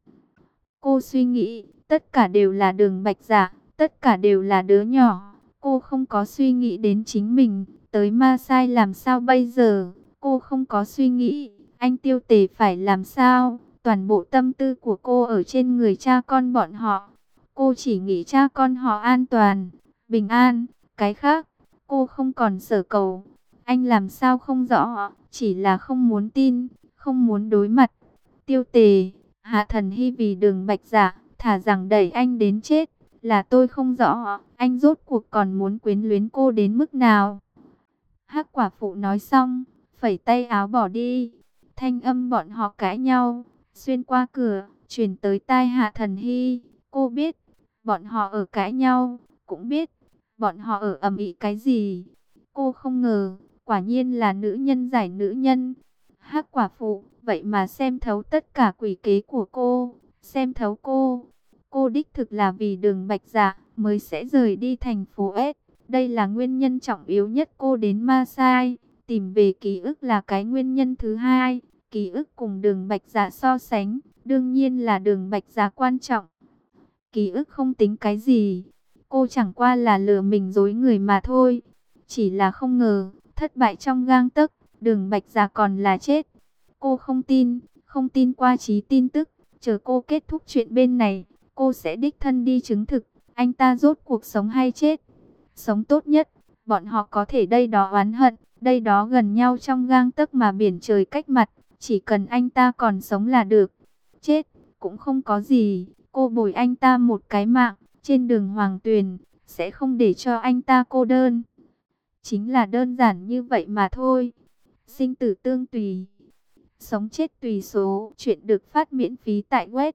Cô suy nghĩ, tất cả đều là Đường Bạch Dạ, tất cả đều là đứa nhỏ. Cô không có suy nghĩ đến chính mình, tới Ma Sai làm sao bây giờ? Cô không có suy nghĩ, anh Tiêu Tề phải làm sao? Toàn bộ tâm tư của cô ở trên người cha con bọn họ. Cô chỉ nghĩ cha con họ an toàn, bình an, cái khác, cô không còn sở cầu. Anh làm sao không rõ, chỉ là không muốn tin, không muốn đối mặt. Tiêu Tề, Hạ Thần Hy vì Đường Bạch Dạ, thà rằng đẩy anh đến chết, là tôi không rõ, anh rốt cuộc còn muốn quyến luyến cô đến mức nào. Hắc quả phụ nói xong, phẩy tay áo bỏ đi. Thanh âm bọn họ cãi nhau, xuyên qua cửa, truyền tới tai Hạ Thần Hy. Cô biết, bọn họ ở cãi nhau, cũng biết, bọn họ ở ầm ĩ cái gì. Cô không ngờ, quả nhiên là nữ nhân giải nữ nhân. Hắc quả phụ, vậy mà xem thấu tất cả quỷ kế của cô, xem thấu cô. Cô đích thực là vì Đường Bạch Dạ mới sẽ rời đi thành phố S. Đây là nguyên nhân trọng yếu nhất cô đến Ma Sai. Tìm về ký ức là cái nguyên nhân thứ hai. Ký ức cùng Đường Bạch Dạ so sánh, đương nhiên là Đường Bạch Dạ quan trọng. Ký ức không tính cái gì. Cô chẳng qua là lừa mình dối người mà thôi. Chỉ là không ngờ, thất bại trong gang tấc, Đường Bạch Dạ còn là chết. Cô không tin, không tin qua trí tin tức. Chờ cô kết thúc chuyện bên này, cô sẽ đích thân đi chứng thực, anh ta rốt cuộc sống hay chết. Sống tốt nhất, bọn họ có thể đây đó oán hận, đây đó gần nhau trong gang tấc mà biển trời cách mặt. Chỉ cần anh ta còn sống là được. Chết, cũng không có gì. Cô bồi anh ta một cái mạng, trên đường Hoàng Tuyền, sẽ không để cho anh ta cô đơn. Chính là đơn giản như vậy mà thôi. Sinh tử tương tùy. Sống chết tùy số. Chuyện được phát miễn phí tại web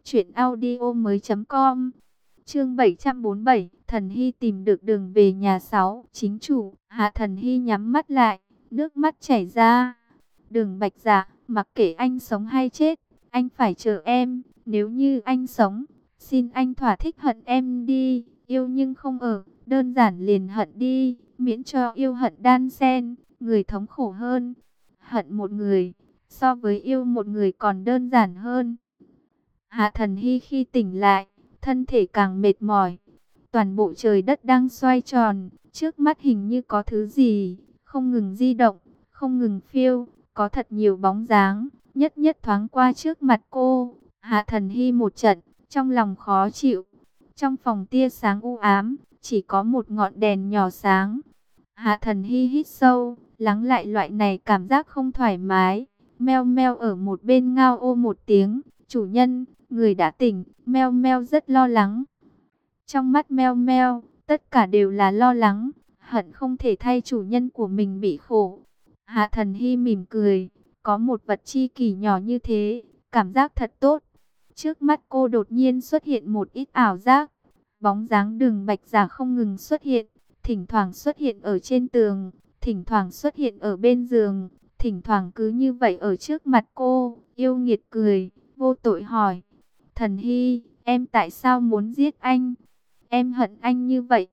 truyệnaudiomoi.com. Chương 747, Thần Hy tìm được đường về nhà 6. Chính chủ, Hạ Thần Hy nhắm mắt lại, nước mắt chảy ra. Đường Bạch Dạ, mặc kệ anh sống hay chết, anh phải chờ em. Nếu như anh sống, xin anh thỏa thích hận em đi. Yêu nhưng không ở, đơn giản liền hận đi, miễn cho yêu hận đan xen, người thống khổ hơn. Hận một người, so với yêu một người còn đơn giản hơn. Hạ Thần Hy khi tỉnh lại, thân thể càng mệt mỏi. Toàn bộ trời đất đang xoay tròn, trước mắt hình như có thứ gì, không ngừng di động, không ngừng phiêu, có thật nhiều bóng dáng, nhất nhất thoáng qua trước mặt cô. Hạ Thần Hy một trận, trong lòng khó chịu. Trong phòng tia sáng u ám, chỉ có một ngọn đèn nhỏ sáng. Hạ Thần Hy hít sâu, lắng lại loại này cảm giác không thoải mái. Meo meo ở một bên ngao ô một tiếng, chủ nhân, người đã tỉnh. Meo meo rất lo lắng. Trong mắt meo meo, tất cả đều là lo lắng, hận không thể thay chủ nhân của mình bị khổ. Hạ Thần Hy mỉm cười, có một vật chi kỷ nhỏ như thế, cảm giác thật tốt. Trước mắt cô đột nhiên xuất hiện một ít ảo giác. Bóng dáng Đường Bạch Dạ không ngừng xuất hiện, thỉnh thoảng xuất hiện ở trên tường, thỉnh thoảng xuất hiện ở bên giường, thỉnh thoảng cứ như vậy ở trước mặt cô. Yêu nghiệt cười, vô tội hỏi, Thần Hy, em tại sao muốn giết anh? Em hận anh như vậy.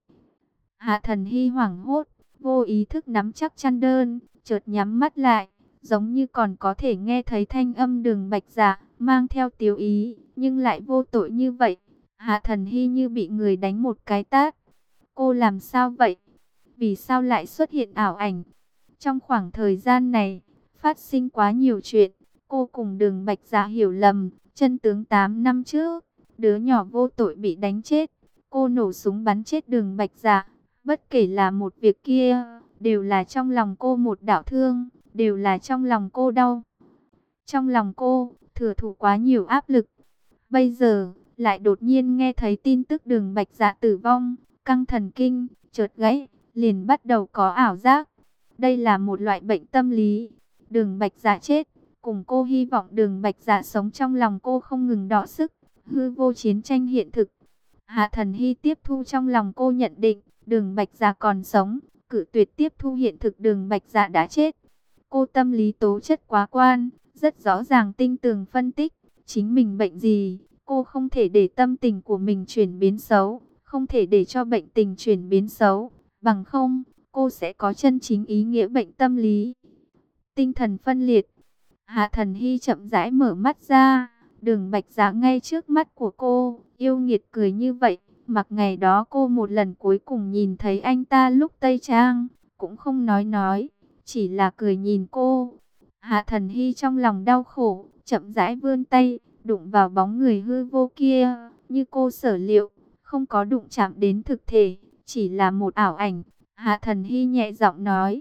Hạ Thần Hy hoảng hốt, vô ý thức nắm chắc chăn đơn, chợt nhắm mắt lại, giống như còn có thể nghe thấy thanh âm Đường Bạch Dạ, mang theo tiếu ý, nhưng lại vô tội như vậy. Hạ Thần Hy như bị người đánh một cái tát. Cô làm sao vậy? Vì sao lại xuất hiện ảo ảnh? Trong khoảng thời gian này, phát sinh quá nhiều chuyện. Cô cùng Đường Bạch Dạ hiểu lầm, chân tướng 8 năm trước, đứa nhỏ vô tội bị đánh chết. Cô nổ súng bắn chết Đường Bạch Dạ. Bất kể là một việc kia, đều là trong lòng cô một đạo thương, đều là trong lòng cô đau. Trong lòng cô, thừa thụ quá nhiều áp lực. Bây giờ, lại đột nhiên nghe thấy tin tức Đường Bạch Dạ tử vong, căng thần kinh, chợt gãy, liền bắt đầu có ảo giác. Đây là một loại bệnh tâm lý. Đường Bạch Dạ chết, cùng cô hy vọng Đường Bạch Dạ sống trong lòng cô không ngừng đọ sức, hư vô chiến tranh hiện thực. Hạ Thần Hy tiếp thu trong lòng cô nhận định, Đường Bạch Dạ còn sống, cự tuyệt tiếp thu hiện thực Đường Bạch Dạ đã chết. Cô tâm lý tố chất quá quan, rất rõ ràng tinh tường phân tích, chính mình bệnh gì, cô không thể để tâm tình của mình chuyển biến xấu, không thể để cho bệnh tình chuyển biến xấu, bằng không, cô sẽ có chân chính ý nghĩa bệnh tâm lý. Tinh thần phân liệt. Hạ Thần Hy chậm rãi mở mắt ra, Đường Bạch Dạ ngay trước mắt của cô, yêu nghiệt cười như vậy. Mặc ngày đó cô một lần cuối cùng nhìn thấy anh ta lúc Tây Trang, cũng không nói, chỉ là cười nhìn cô. Hạ Thần Hy trong lòng đau khổ, chậm rãi vươn tay, đụng vào bóng người hư vô kia, như cô sở liệu, không có đụng chạm đến thực thể, chỉ là một ảo ảnh. Hạ Thần Hy nhẹ giọng nói,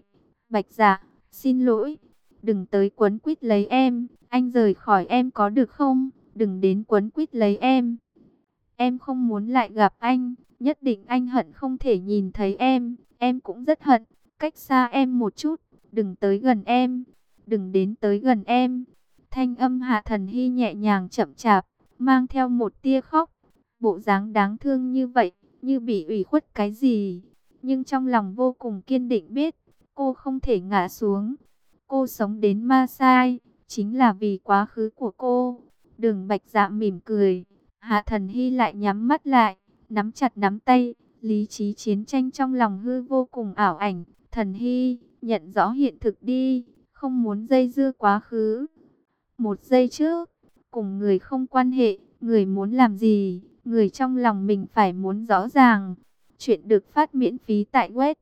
Bạch Dạ, xin lỗi, đừng tới quấn quýt lấy em, anh rời khỏi em có được không? Đừng đến quấn quýt lấy em. Em không muốn lại gặp anh, nhất định anh hận không thể nhìn thấy em cũng rất hận, cách xa em một chút, đừng tới gần em, đừng đến tới gần em. Thanh âm Hạ Thần Hy nhẹ nhàng chậm chạp, mang theo một tia khóc, bộ dáng đáng thương như vậy, như bị ủy khuất cái gì, nhưng trong lòng vô cùng kiên định biết, cô không thể ngã xuống. Cô sống đến Ma Sai, chính là vì quá khứ của cô. Đường Bạch Dạ mỉm cười, Hạ Thần Hy lại nhắm mắt lại, nắm chặt nắm tay, lý trí chiến tranh trong lòng hư vô cùng ảo ảnh. Thần Hy, nhận rõ hiện thực đi, không muốn dây dưa quá khứ. Một giây trước, cùng người không quan hệ, người muốn làm gì, người trong lòng mình phải muốn rõ ràng. Chuyện được phát miễn phí tại web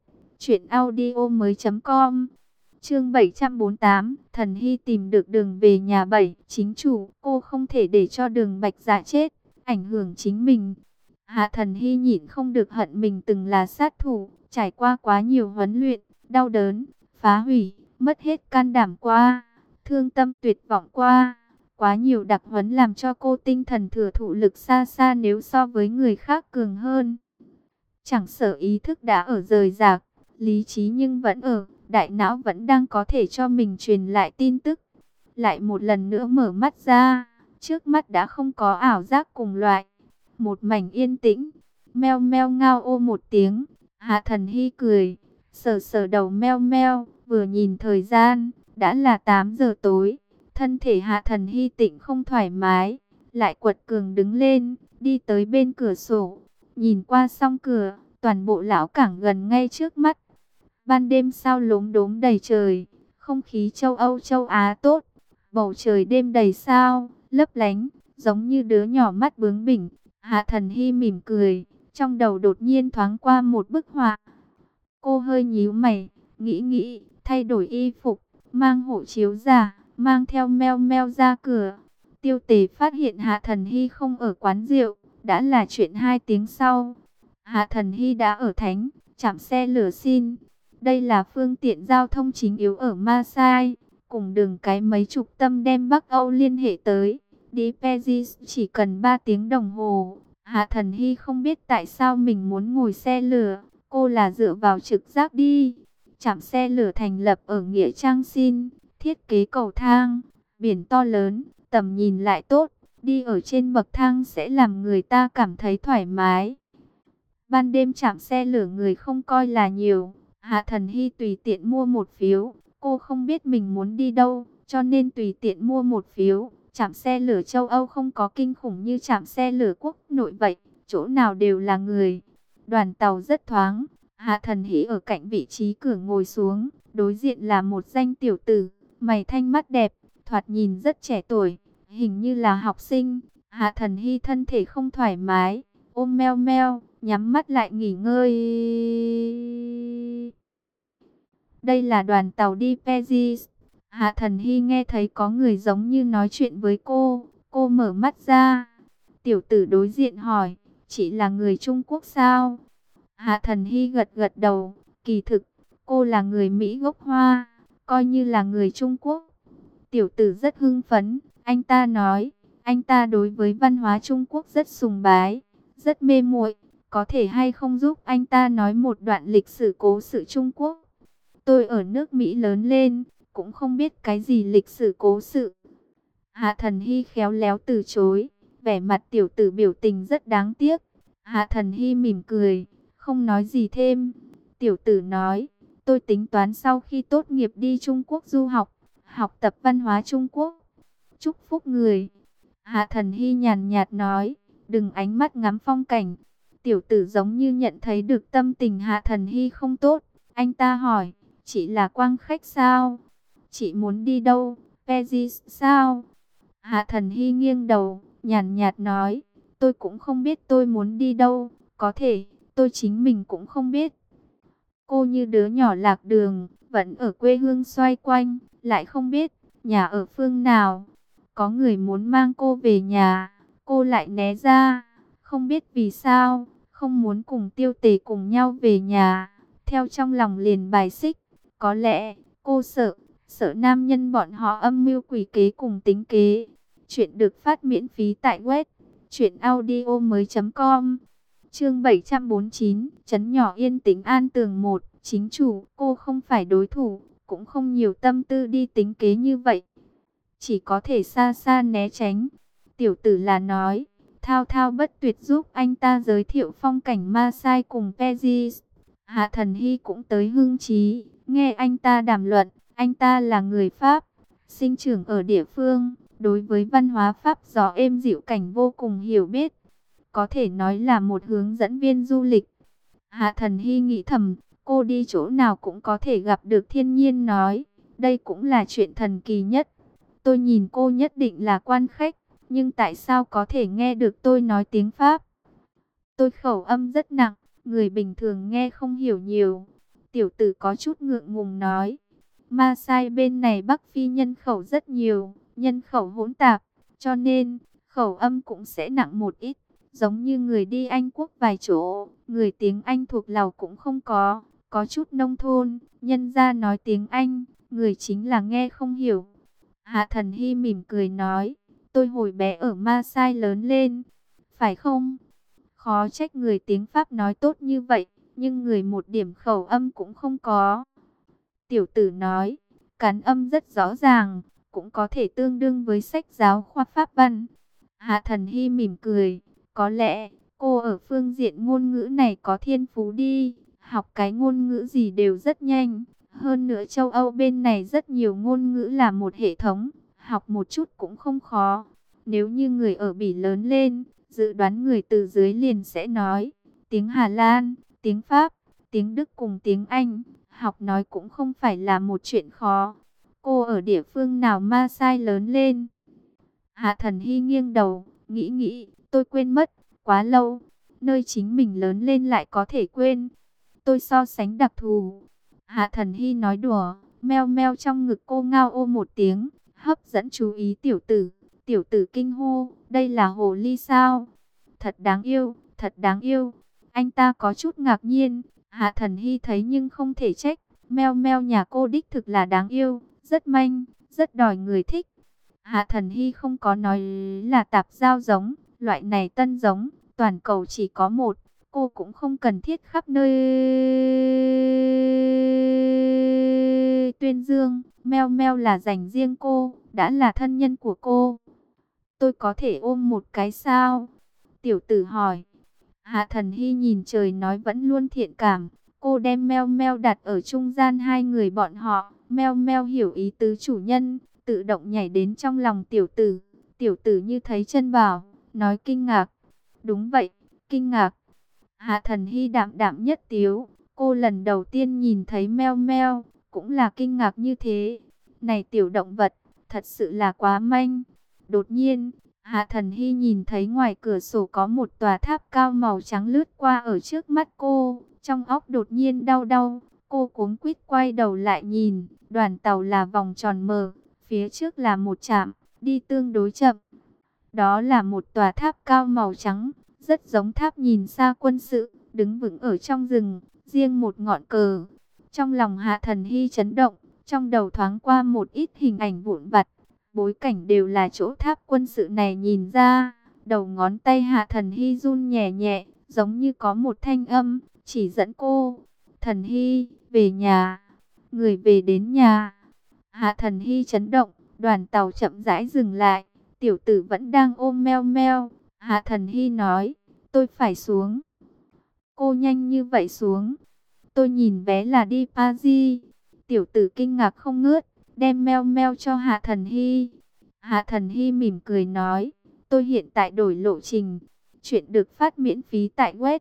truyệnaudiomoi.com. Chương 748, Thần Hy tìm được đường về nhà. Chính chủ, cô không thể để cho Đường Bạch Dạ chết, ảnh hưởng chính mình. Hạ Thần Hy nhịn không được hận mình từng là sát thủ, trải qua quá nhiều huấn luyện, đau đớn, phá hủy, mất hết can đảm qua, thương tâm tuyệt vọng qua. Quá nhiều đặc huấn làm cho cô tinh thần thừa thụ lực xa xa nếu so với người khác cường hơn. Chẳng sợ ý thức đã ở rời rạc, lý trí nhưng vẫn ở, đại não vẫn đang có thể cho mình truyền lại tin tức. Lại một lần nữa mở mắt ra, trước mắt đã không có ảo giác cùng loại. Một mảnh yên tĩnh, meo meo ngao ô một tiếng, Hạ Thần Hy cười, sờ sờ đầu meo meo, vừa nhìn thời gian, đã là 8 giờ tối. Thân thể Hạ Thần Hy tịnh không thoải mái, lại quật cường đứng lên, đi tới bên cửa sổ, nhìn qua song cửa, toàn bộ lão cảng gần ngay trước mắt. Ban đêm sao lốm đốm đầy trời, không khí châu Âu châu Á tốt, bầu trời đêm đầy sao, lấp lánh, giống như đứa nhỏ mắt bướng bỉnh. Hạ Thần Hy mỉm cười, trong đầu đột nhiên thoáng qua một bức họa. Cô hơi nhíu mày, nghĩ, thay đổi y phục, mang hộ chiếu giả, mang theo meo meo ra cửa. Tiêu Tề phát hiện Hạ Thần Hy không ở quán rượu, đã là chuyện 2 tiếng sau. Hạ Thần Hy đã ở Thánh, trạm xe lửa xin. Đây là phương tiện giao thông chính yếu ở Masai, cùng đường cái mấy chục tâm đem Bắc Âu liên hệ tới. Đi Paris chỉ cần 3 tiếng đồng hồ. Hạ Thần Hy không biết tại sao mình muốn ngồi xe lửa, cô là dựa vào trực giác đi. Trạm xe lửa thành lập ở Nghĩa Trang Xin, thiết kế cầu thang, biển to lớn, tầm nhìn lại tốt, đi ở trên bậc thang sẽ làm người ta cảm thấy thoải mái. Ban đêm trạm xe lửa người không coi là nhiều, Hạ Thần Hy tùy tiện mua một phiếu, cô không biết mình muốn đi đâu, cho nên tùy tiện mua một phiếu. Trạm xe lửa châu Âu không có kinh khủng như trạm xe lửa quốc nội vậy, chỗ nào đều là người. Đoàn tàu rất thoáng, Hạ Thần Hy ở cạnh vị trí cửa ngồi xuống, đối diện là một danh tiểu tử, mày thanh mắt đẹp, thoạt nhìn rất trẻ tuổi, hình như là học sinh. Hạ Thần Hy thân thể không thoải mái, ôm meo meo, nhắm mắt lại nghỉ ngơi. Đây là đoàn tàu đi Paris. Hạ Thần Hy nghe thấy có người giống như nói chuyện với cô mở mắt ra. Tiểu tử đối diện hỏi, chị là người Trung Quốc sao? Hạ Thần Hy gật gật đầu, kỳ thực, cô là người Mỹ gốc Hoa, coi như là người Trung Quốc. Tiểu tử rất hưng phấn, anh ta nói, anh ta đối với văn hóa Trung Quốc rất sùng bái, rất mê muội, có thể hay không giúp anh ta nói một đoạn lịch sử cố sự Trung Quốc? Tôi ở nước Mỹ lớn lên, cũng không biết cái gì lịch sử cố sự. Hạ Thần Hy khéo léo từ chối, vẻ mặt tiểu tử biểu tình rất đáng tiếc. Hạ Thần Hy mỉm cười, không nói gì thêm. Tiểu tử nói, tôi tính toán sau khi tốt nghiệp đi Trung Quốc du học, học tập văn hóa Trung Quốc. Chúc phúc người. Hạ Thần Hy nhàn nhạt nói, đừng ánh mắt ngắm phong cảnh. Tiểu tử giống như nhận thấy được tâm tình Hạ Thần Hy không tốt. Anh ta hỏi, chị là Quang Khách sao? Chị muốn đi đâu? Paris sao? Hạ Thần Hy nghiêng đầu, nhàn nhạt nói, tôi cũng không biết tôi muốn đi đâu, có thể, tôi chính mình cũng không biết. Cô như đứa nhỏ lạc đường, vẫn ở quê hương xoay quanh, lại không biết, nhà ở phương nào. Có người muốn mang cô về nhà, cô lại né ra, không biết vì sao, không muốn cùng Tiêu Tề cùng nhau về nhà, theo trong lòng liền bài xích. Có lẽ cô sợ nam nhân bọn họ âm mưu quỷ kế cùng tính kế. Chuyện được phát miễn phí tại web truyệnaudiomoi.com. Chương 749, trấn nhỏ yên tĩnh an tường 1, chính chủ, cô không phải đối thủ, cũng không nhiều tâm tư đi tính kế như vậy, chỉ có thể xa xa né tránh. Tiểu tử là nói, thao thao bất tuyệt giúp anh ta giới thiệu phong cảnh Masai cùng Pezis. Hạ Thần Hy cũng tới hưng trí, nghe anh ta đàm luận, anh ta là người Pháp, sinh trưởng ở địa phương, đối với văn hóa Pháp gió êm dịu cảnh vô cùng hiểu biết, có thể nói là một hướng dẫn viên du lịch. Hạ Thần Hy nghĩ thầm, cô đi chỗ nào cũng có thể gặp được thiên nhiên nói, đây cũng là chuyện thần kỳ nhất. Tôi nhìn cô nhất định là quan khách, nhưng tại sao có thể nghe được tôi nói tiếng Pháp? Tôi khẩu âm rất nặng, người bình thường nghe không hiểu nhiều. Tiểu tử có chút ngượng ngùng nói. Maasai bên này Bắc Phi nhân khẩu rất nhiều, nhân khẩu hỗn tạp, cho nên khẩu âm cũng sẽ nặng một ít. Giống như người đi Anh Quốc vài chỗ, người tiếng Anh thuộc lầu cũng không có chút nông thôn, nhân ra nói tiếng Anh, người chính là nghe không hiểu. Hạ Thần Hy mỉm cười nói, tôi hồi bé ở Maasai lớn lên, phải không? Khó trách người tiếng Pháp nói tốt như vậy, nhưng người một điểm khẩu âm cũng không có. Tiểu tử nói, cán âm rất rõ ràng, cũng có thể tương đương với sách giáo khoa Pháp văn. Hạ Thần Hy mỉm cười, có lẽ cô ở phương diện ngôn ngữ này có thiên phú đi, học cái ngôn ngữ gì đều rất nhanh. Hơn nữa châu Âu bên này rất nhiều ngôn ngữ là một hệ thống, học một chút cũng không khó. Nếu như người ở Bỉ lớn lên, dự đoán người từ dưới liền sẽ nói tiếng Hà Lan, tiếng Pháp, tiếng Đức cùng tiếng Anh, học nói cũng không phải là một chuyện khó. Cô ở địa phương nào Maasai lớn lên? Hạ Thần Hy nghiêng đầu, nghĩ, tôi quên mất, quá lâu, nơi chính mình lớn lên lại có thể quên. Tôi so sánh đặc thù. Hạ Thần Hy nói đùa, meo meo trong ngực cô ngao ô một tiếng, hấp dẫn chú ý tiểu tử. Tiểu tử kinh hô, đây là hồ ly sao? Thật đáng yêu, thật đáng yêu. Anh ta có chút ngạc nhiên, Hạ Thần Hy thấy nhưng không thể trách. Meo meo nhà cô đích thực là đáng yêu, rất manh, rất đòi người thích. Hạ Thần Hy không có nói là tạp giao giống, loại này tân giống, toàn cầu chỉ có một. Cô cũng không cần thiết khắp nơi tuyên dương. Meo meo là dành riêng cô, đã là thân nhân của cô. Tôi có thể ôm một cái sao? Tiểu tử hỏi. Hạ Thần Hy nhìn trời nói vẫn luôn thiện cảm. Cô đem meo meo đặt ở trung gian hai người bọn họ. Meo meo hiểu ý tứ chủ nhân, tự động nhảy đến trong lòng tiểu tử. Tiểu tử như thấy chân bảo, nói kinh ngạc. Đúng vậy, kinh ngạc. Hạ Thần Hy đạm đạm nhất tiếu. Cô lần đầu tiên nhìn thấy meo meo, cũng là kinh ngạc như thế. Này tiểu động vật, thật sự là quá manh. Đột nhiên, Hạ Thần Hy nhìn thấy ngoài cửa sổ có một tòa tháp cao màu trắng lướt qua ở trước mắt cô. Trong óc đột nhiên đau đau, cô cuống quýt quay đầu lại nhìn. Đoàn tàu là vòng tròn mờ, phía trước là một trạm, đi tương đối chậm. Đó là một tòa tháp cao màu trắng, rất giống tháp nhìn xa quân sự, đứng vững ở trong rừng, riêng một ngọn cờ. Trong lòng Hạ Thần Hy chấn động, trong đầu thoáng qua một ít hình ảnh vụn vặt. Bối cảnh đều là chỗ tháp quân sự này nhìn ra. Đầu ngón tay Hạ Thần Hy run nhẹ nhẹ, giống như có một thanh âm chỉ dẫn cô. Thần Hy, về nhà. Người về đến nhà. Hạ Thần Hy chấn động, đoàn tàu chậm rãi dừng lại. Tiểu tử vẫn đang ôm meo meo. Hạ Thần Hy nói, tôi phải xuống. Cô nhanh như vậy xuống. Tôi nhìn vé là đi Paris. Tiểu tử kinh ngạc không ngớt, đem meo meo cho Hạ Thần Hy. Hạ Thần Hy mỉm cười nói, tôi hiện tại đổi lộ trình. Chuyện được phát miễn phí tại web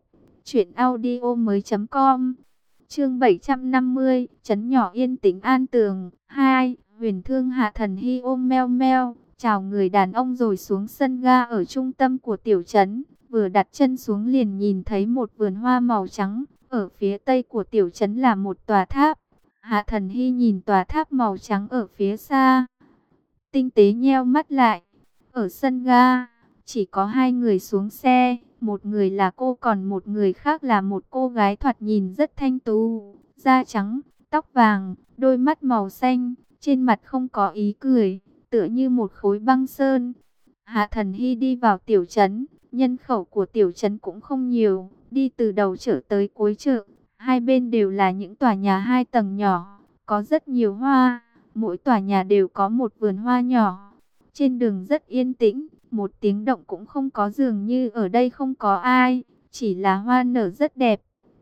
truyệnaudiomoi.com. Chương 750, trấn nhỏ yên tĩnh an tường 2. Huyền Thương. Hạ Thần Hy ôm meo meo, chào người đàn ông rồi xuống sân ga ở trung tâm của tiểu trấn. Vừa đặt chân xuống liền nhìn thấy một vườn hoa màu trắng. Ở phía tây của tiểu trấn là một tòa tháp. Hạ Thần Hy nhìn tòa tháp màu trắng ở phía xa, tinh tế nheo mắt lại. Ở sân ga, chỉ có hai người xuống xe. Một người là cô, còn một người khác là một cô gái thoạt nhìn rất thanh tú, da trắng, tóc vàng, đôi mắt màu xanh, trên mặt không có ý cười, tựa như một khối băng sơn. Hạ Thần Hy đi vào tiểu trấn, nhân khẩu của tiểu trấn cũng không nhiều, đi từ đầu chợ tới cuối chợ, hai bên đều là những tòa nhà 2 tầng nhỏ, có rất nhiều hoa, mỗi tòa nhà đều có một vườn hoa nhỏ. Trên đường rất yên tĩnh, một tiếng động cũng không có, dường như ở đây không có ai, chỉ là hoa nở rất đẹp.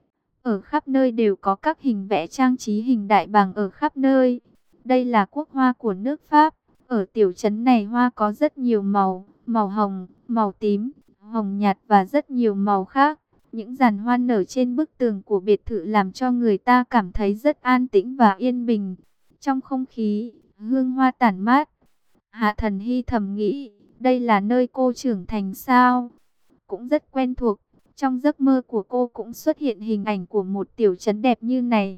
Ở khắp nơi đều có các hình vẽ trang trí hình đại bàng ở khắp nơi. Đây là quốc hoa của nước Pháp. Ở tiểu trấn này hoa có rất nhiều màu, màu hồng, màu tím, hồng nhạt và rất nhiều màu khác. Những dàn hoa nở trên bức tường của biệt thự làm cho người ta cảm thấy rất an tĩnh và yên bình. Trong không khí, hương hoa tản mát. Hạ Thần Hy thầm nghĩ, đây là nơi cô trưởng thành sao? Cũng rất quen thuộc. Trong giấc mơ của cô cũng xuất hiện hình ảnh của một tiểu trấn đẹp như này.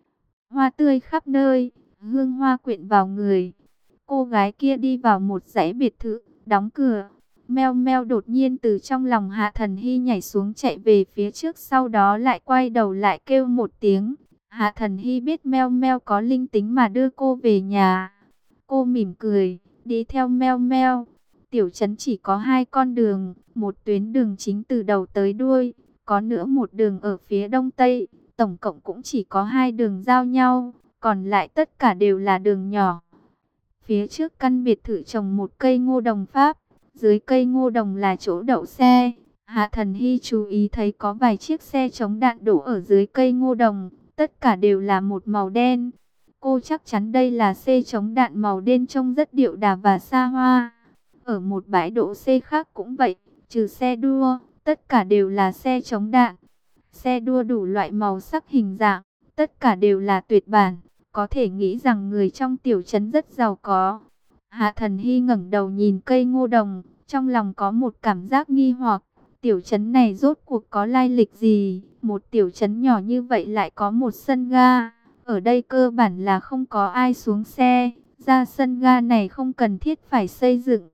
Hoa tươi khắp nơi, hương hoa quyện vào người. Cô gái kia đi vào một dãy biệt thự, đóng cửa. Meo meo đột nhiên từ trong lòng Hạ Thần Hy nhảy xuống chạy về phía trước, sau đó lại quay đầu lại kêu một tiếng. Hạ Thần Hy biết meo meo có linh tính mà đưa cô về nhà. Cô mỉm cười, đi theo meo meo. Tiểu trấn chỉ có 2 con đường, một tuyến đường chính từ đầu tới đuôi, có nữa một đường ở phía đông tây, tổng cộng cũng chỉ có 2 đường giao nhau, còn lại tất cả đều là đường nhỏ. Phía trước căn biệt thự trồng một cây ngô đồng Pháp, dưới cây ngô đồng là chỗ đậu xe. Hạ Thần Hy chú ý thấy có vài chiếc xe chống đạn đổ ở dưới cây ngô đồng, tất cả đều là một màu đen. Cô chắc chắn đây là xe chống đạn màu đen, trông rất điệu đà và xa hoa. Ở một bãi đỗ xe khác cũng vậy, trừ xe đua, tất cả đều là xe chống đạn. Xe đua đủ loại màu sắc hình dạng, tất cả đều là tuyệt bản. Có thể nghĩ rằng người trong tiểu trấn rất giàu có. Hạ Thần Hy ngẩng đầu nhìn cây ngô đồng, trong lòng có một cảm giác nghi hoặc. Tiểu trấn này rốt cuộc có lai lịch gì? Một tiểu trấn nhỏ như vậy lại có một sân ga. Ở đây cơ bản là không có ai xuống xe. Ra sân ga này không cần thiết phải xây dựng.